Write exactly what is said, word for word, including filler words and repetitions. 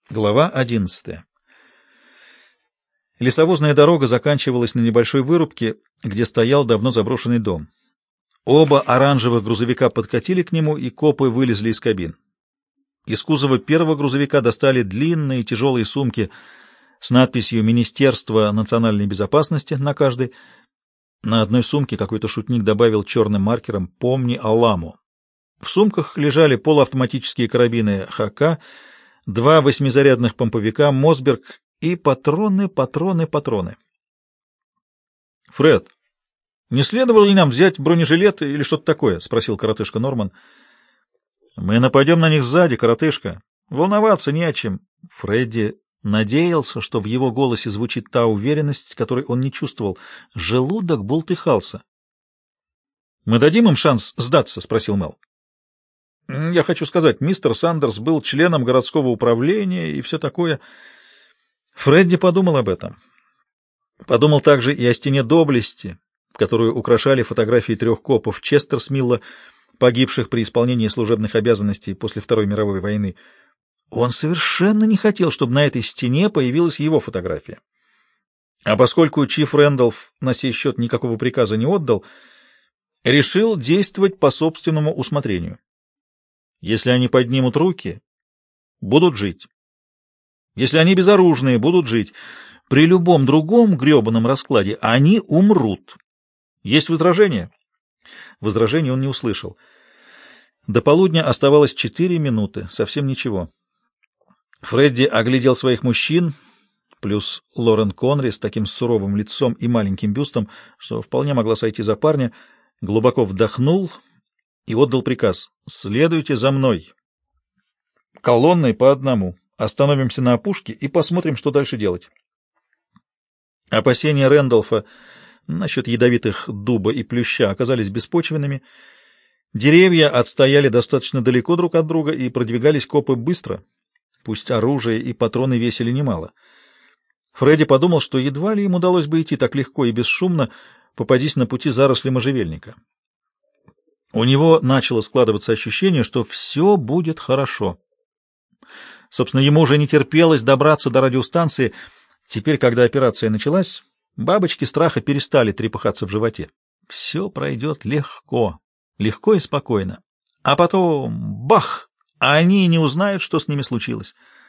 Глава одиннадцатая. Лесовозная дорога заканчивалась на небольшой вырубке, где стоял давно заброшенный дом. Оба оранжевых грузовика подкатили к нему, и копы вылезли из кабин. Из кузова первого грузовика достали длинные тяжелые сумки с надписью «Министерство национальной безопасности» на каждой. На одной сумке какой-то шутник добавил черным маркером «Помни Алламу». В сумках лежали полуавтоматические карабины ХК, два восьмизарядных помповика Мосберг и патроны, патроны, патроны. — Фред, не следовало ли нам взять бронежилеты или что-то такое? — спросил коротышка Норман. — Мы нападем на них сзади, коротышка. Волноваться не о чем. Фредди надеялся, что в его голосе звучит та уверенность, которой он не чувствовал. Желудок бултыхался. — Мы дадим им шанс сдаться? — спросил Мэл. Я хочу сказать, мистер Сандерс был членом городского управления и все такое. Фредди подумал об этом. Подумал также и о стене доблести, которую украшали фотографии трех копов Честерсмилла, погибших при исполнении служебных обязанностей после Второй мировой войны. Он совершенно не хотел, чтобы на этой стене появилась его фотография. А поскольку Чиф Рэндалф на сей счет никакого приказа не отдал, решил действовать по собственному усмотрению. Если они поднимут руки, будут жить. Если они безоружные, будут жить. При любом другом гребаном раскладе они умрут. Есть возражения? Возражений он не услышал. До полудня оставалось четыре минуты, совсем ничего. Фредди оглядел своих мужчин, плюс Лорен Конри с таким суровым лицом и маленьким бюстом, что вполне могла сойти за парня, глубоко вдохнул и отдал приказ: «Следуйте за мной. Колонной по одному. Остановимся на опушке и посмотрим, что дальше делать». Опасения Рэндалфа насчет ядовитых дуба и плюща оказались беспочвенными. Деревья отстояли достаточно далеко друг от друга, и продвигались копы быстро, пусть оружие и патроны весили немало. Фредди подумал, что едва ли им удалось бы идти так легко и бесшумно, попадись на пути заросли можжевельника. У него начало складываться ощущение, что все будет хорошо. Собственно, ему уже не терпелось добраться до радиостанции. Теперь, когда операция началась, бабочки страха перестали трепыхаться в животе. Все пройдет легко, легко и спокойно. А потом — бах! А они не узнают, что с ними случилось.